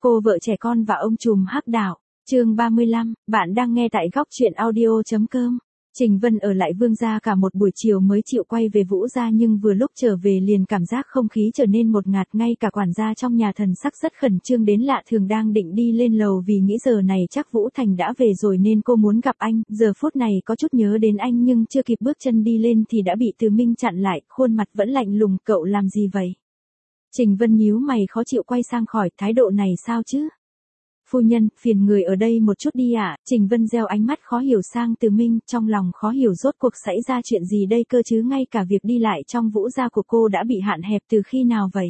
Cô vợ trẻ con và ông trùm hắc đạo. Chương 35, bạn đang nghe tại góc truyện audio.com. Trình Vân ở lại Vương gia cả một buổi chiều mới chịu quay về Vũ gia, nhưng vừa lúc trở về liền cảm giác không khí trở nên một ngạt, ngay cả quản gia trong nhà thần sắc rất khẩn trương đến lạ thường, đang định đi lên lầu vì nghĩ giờ này chắc Vũ Thành đã về rồi nên cô muốn gặp anh, giờ phút này có chút nhớ đến anh nhưng chưa kịp bước chân đi lên thì đã bị Từ Minh chặn lại, khuôn mặt vẫn lạnh lùng. Cậu làm gì vậy? Trình Vân nhíu mày khó chịu quay sang khỏi, thái độ này sao chứ? Phu nhân, phiền người ở đây một chút đi ạ. Trình Vân gieo ánh mắt khó hiểu sang Từ Minh, trong lòng khó hiểu rốt cuộc xảy ra chuyện gì đây cơ chứ, ngay cả việc đi lại trong Vũ gia của cô đã bị hạn hẹp từ khi nào vậy?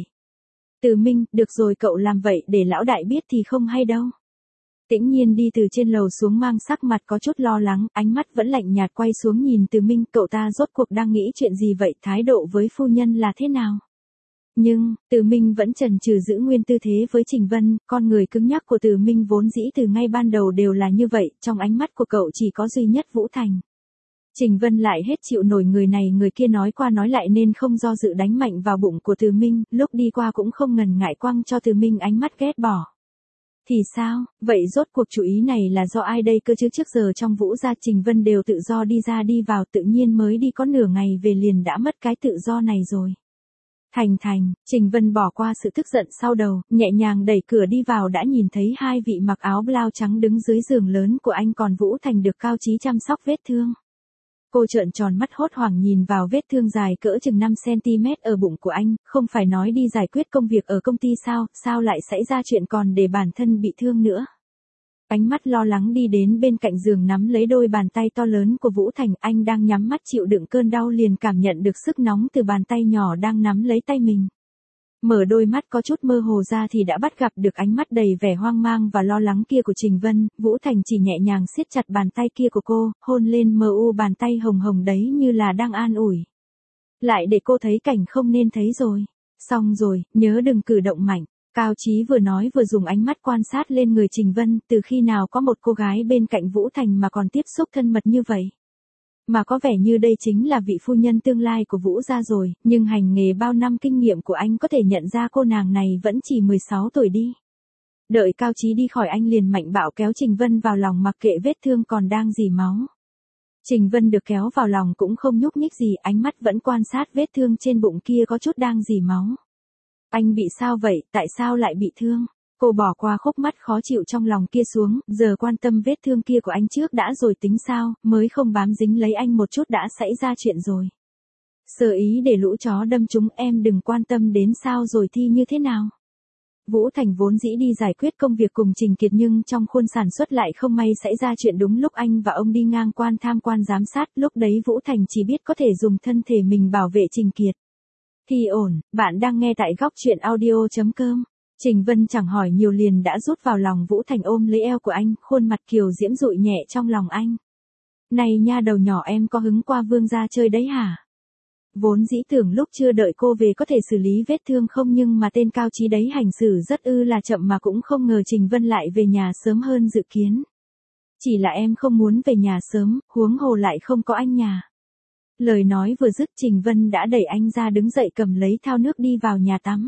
Từ Minh, được rồi, cậu làm vậy để lão đại biết thì không hay đâu. Tĩnh Nhiên đi từ trên lầu xuống mang sắc mặt có chút lo lắng, ánh mắt vẫn lạnh nhạt quay xuống nhìn Từ Minh, cậu ta rốt cuộc đang nghĩ chuyện gì vậy, thái độ với phu nhân là thế nào? Nhưng, Từ Minh vẫn chần chừ giữ nguyên tư thế với Trình Vân, con người cứng nhắc của Từ Minh vốn dĩ từ ngay ban đầu đều là như vậy, trong ánh mắt của cậu chỉ có duy nhất Vũ Thành. Trình Vân lại hết chịu nổi người này người kia nói qua nói lại nên không do dự đánh mạnh vào bụng của Từ Minh, lúc đi qua cũng không ngần ngại quăng cho Từ Minh ánh mắt ghét bỏ. Thì sao, vậy rốt cuộc chủ ý này là do ai đây cơ chứ? Trước giờ trong Vũ gia Trình Vân đều tự do đi ra đi vào, tự nhiên mới đi có nửa ngày về liền đã mất cái tự do này rồi. Thành, Trình Vân bỏ qua sự tức giận sau đầu, nhẹ nhàng đẩy cửa đi vào đã nhìn thấy hai vị mặc áo blau trắng đứng dưới giường lớn của anh, còn Vũ Thành được Cao Chí chăm sóc vết thương. Cô trợn tròn mắt hốt hoảng nhìn vào vết thương dài cỡ chừng 5 cm ở bụng của anh, không phải nói đi giải quyết công việc ở công ty sao lại xảy ra chuyện còn để bản thân bị thương nữa. Ánh mắt lo lắng đi đến bên cạnh giường nắm lấy đôi bàn tay to lớn của Vũ Thành, anh đang nhắm mắt chịu đựng cơn đau liền cảm nhận được sức nóng từ bàn tay nhỏ đang nắm lấy tay mình. Mở đôi mắt có chút mơ hồ ra thì đã bắt gặp được ánh mắt đầy vẻ hoang mang và lo lắng kia của Trình Vân, Vũ Thành chỉ nhẹ nhàng siết chặt bàn tay kia của cô, hôn lên mờ u bàn tay hồng hồng đấy như là đang an ủi. Lại để cô thấy cảnh không nên thấy rồi. Xong rồi, nhớ đừng cử động mạnh. Cao Chí vừa nói vừa dùng ánh mắt quan sát lên người Trình Vân, từ khi nào có một cô gái bên cạnh Vũ Thành mà còn tiếp xúc thân mật như vậy. Mà có vẻ như đây chính là vị phu nhân tương lai của Vũ gia rồi, nhưng hành nghề bao năm kinh nghiệm của anh có thể nhận ra cô nàng này vẫn chỉ 16 tuổi đi. Đợi Cao Chí đi khỏi anh liền mạnh bạo kéo Trình Vân vào lòng mặc kệ vết thương còn đang rỉ máu. Trình Vân được kéo vào lòng cũng không nhúc nhích gì, ánh mắt vẫn quan sát vết thương trên bụng kia có chút đang rỉ máu. Anh bị sao vậy, tại sao lại bị thương? Cô bỏ qua khúc mắt khó chịu trong lòng kia xuống, giờ quan tâm vết thương kia của anh trước đã rồi tính sao, mới không bám dính lấy anh một chút đã xảy ra chuyện rồi. Sơ ý để lũ chó đâm chúng, em đừng quan tâm đến sao rồi thi như thế nào. Vũ Thành vốn dĩ đi giải quyết công việc cùng Trình Kiệt nhưng trong khuôn sản xuất lại không may xảy ra chuyện đúng lúc anh và ông đi ngang quan tham quan giám sát, lúc đấy Vũ Thành chỉ biết có thể dùng thân thể mình bảo vệ Trình Kiệt. Thì ổn, bạn đang nghe tại góc truyện audio.com. Trình Vân chẳng hỏi nhiều liền đã rút vào lòng Vũ Thành ôm lấy eo của anh, khuôn mặt kiều diễm dụi nhẹ trong lòng anh. Này nha đầu nhỏ, em có hứng qua Vương gia chơi đấy hả? Vốn dĩ tưởng lúc chưa đợi cô về có thể xử lý vết thương không, nhưng mà tên Cao Chí đấy hành xử rất là chậm, mà cũng không ngờ Trình Vân lại về nhà sớm hơn dự kiến. Chỉ là em không muốn về nhà sớm, huống hồ lại không có anh nhà. Lời nói vừa dứt Trình Vân đã đẩy anh ra đứng dậy cầm lấy thao nước đi vào nhà tắm.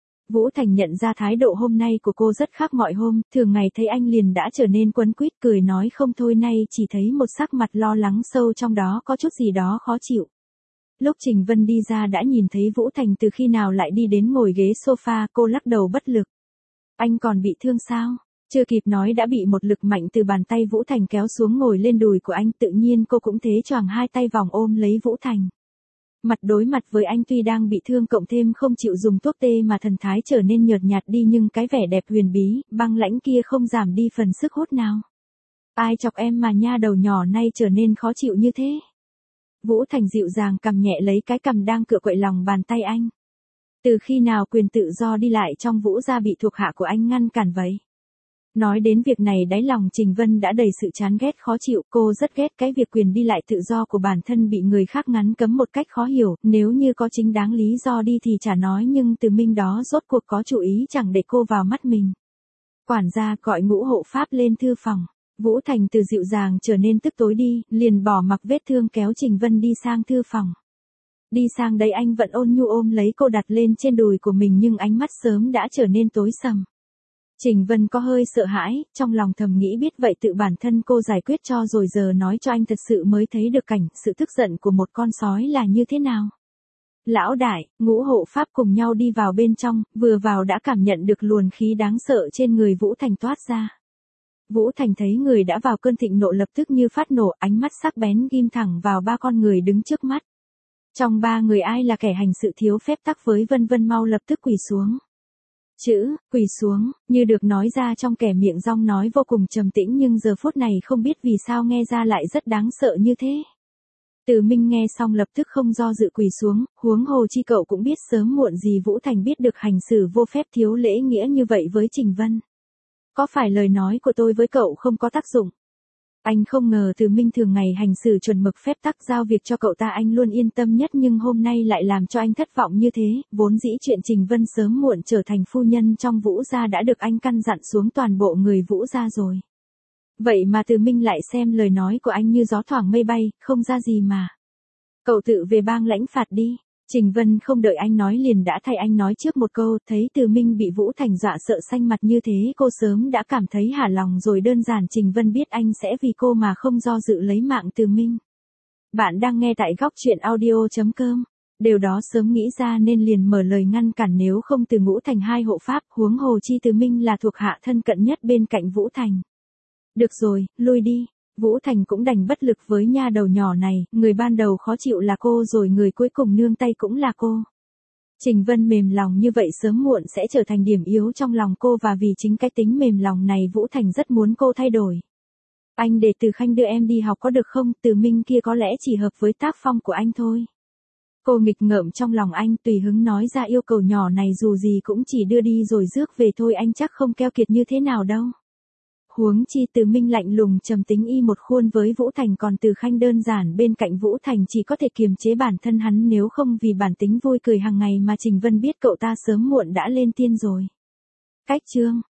Vũ Thành nhận ra thái độ hôm nay của cô rất khác mọi hôm, thường ngày thấy anh liền đã trở nên quấn quýt cười nói không thôi, nay chỉ thấy một sắc mặt lo lắng sâu trong đó có chút gì đó khó chịu. Lúc Trình Vân đi ra đã nhìn thấy Vũ Thành từ khi nào lại đi đến ngồi ghế sofa, cô lắc đầu bất lực. Anh còn bị thương sao? Chưa kịp nói đã bị một lực mạnh từ bàn tay Vũ Thành kéo xuống ngồi lên đùi của anh, tự nhiên cô cũng thế choàng hai tay vòng ôm lấy Vũ Thành. Mặt đối mặt với anh, tuy đang bị thương cộng thêm không chịu dùng thuốc tê mà thần thái trở nên nhợt nhạt đi, nhưng cái vẻ đẹp huyền bí, băng lãnh kia không giảm đi phần sức hút nào. Ai chọc em mà nha đầu nhỏ nay trở nên khó chịu như thế? Vũ Thành dịu dàng cầm nhẹ lấy cái cằm đang cựa quậy lòng bàn tay anh. Từ khi nào quyền tự do đi lại trong Vũ gia bị thuộc hạ của anh ngăn cản vậy? Nói đến việc này đáy lòng Trình Vân đã đầy sự chán ghét khó chịu, cô rất ghét cái việc quyền đi lại tự do của bản thân bị người khác ngăn cấm một cách khó hiểu, nếu như có chính đáng lý do đi thì chả nói, nhưng Từ Minh đó rốt cuộc có chủ ý chẳng để cô vào mắt mình. Quản gia gọi Ngũ hộ pháp lên thư phòng. Vũ Thành từ dịu dàng trở nên tức tối đi, liền bỏ mặc vết thương kéo Trình Vân đi sang thư phòng. Đi sang đây anh vẫn ôn nhu ôm lấy cô đặt lên trên đùi của mình, nhưng ánh mắt sớm đã trở nên tối sầm. Trình Vân có hơi sợ hãi, trong lòng thầm nghĩ biết vậy tự bản thân cô giải quyết cho rồi giờ nói cho anh thật sự mới thấy được cảnh sự tức giận của một con sói là như thế nào. Lão đại, Ngũ hộ pháp cùng nhau đi vào bên trong, vừa vào đã cảm nhận được luồng khí đáng sợ trên người Vũ Thành toát ra. Vũ Thành thấy người đã vào cơn thịnh nộ lập tức như phát nổ, ánh mắt sắc bén ghim thẳng vào ba con người đứng trước mắt. Trong ba người ai là kẻ hành sự thiếu phép tắc với Vân Vân mau lập tức quỳ xuống. Chữ, quỳ xuống, như được nói ra trong kẻ miệng rong nói vô cùng trầm tĩnh nhưng giờ phút này không biết vì sao nghe ra lại rất đáng sợ như thế. Từ Minh nghe xong lập tức không do dự quỳ xuống, huống hồ chi cậu cũng biết sớm muộn gì Vũ Thành biết được hành xử vô phép thiếu lễ nghĩa như vậy với Trình Vân. Có phải lời nói của tôi với cậu không có tác dụng? Anh không ngờ Từ Minh thường ngày hành xử chuẩn mực phép tắc giao việc cho cậu ta anh luôn yên tâm nhất nhưng hôm nay lại làm cho anh thất vọng như thế, vốn dĩ chuyện Trình Vân sớm muộn trở thành phu nhân trong Vũ gia đã được anh căn dặn xuống toàn bộ người Vũ gia rồi. Vậy mà Từ Minh lại xem lời nói của anh như gió thoảng mây bay, không ra gì mà. Cậu tự về bang lãnh phạt đi. Trình Vân không đợi anh nói liền đã thay anh nói trước một câu, thấy Từ Minh bị Vũ Thành dọa sợ xanh mặt như thế cô sớm đã cảm thấy hả lòng rồi đơn giản Trình Vân biết anh sẽ vì cô mà không do dự lấy mạng Từ Minh. Bạn đang nghe tại góc truyện audio.com. Điều đó sớm nghĩ ra nên liền mở lời ngăn cản nếu không từ Ngũ Thành hai hộ pháp huống hồ chi Từ Minh là thuộc hạ thân cận nhất bên cạnh Vũ Thành. Được rồi, lui đi. Vũ Thành cũng đành bất lực với nha đầu nhỏ này, người ban đầu khó chịu là cô rồi người cuối cùng nương tay cũng là cô. Trình Vân mềm lòng như vậy sớm muộn sẽ trở thành điểm yếu trong lòng cô và vì chính cái tính mềm lòng này Vũ Thành rất muốn cô thay đổi. Anh để Từ Khanh đưa em đi học có được không? Từ Minh kia có lẽ chỉ hợp với tác phong của anh thôi. Cô nghịch ngợm trong lòng anh tùy hứng nói ra yêu cầu nhỏ này dù gì cũng chỉ đưa đi rồi rước về thôi anh chắc không keo kiệt như thế nào đâu. Huống chi Từ Minh lạnh lùng trầm tính y một khuôn với Vũ Thành còn Từ Khanh đơn giản bên cạnh Vũ Thành chỉ có thể kiềm chế bản thân hắn nếu không vì bản tính vui cười hàng ngày mà Trình Vân biết cậu ta sớm muộn đã lên tiên rồi. Cách chương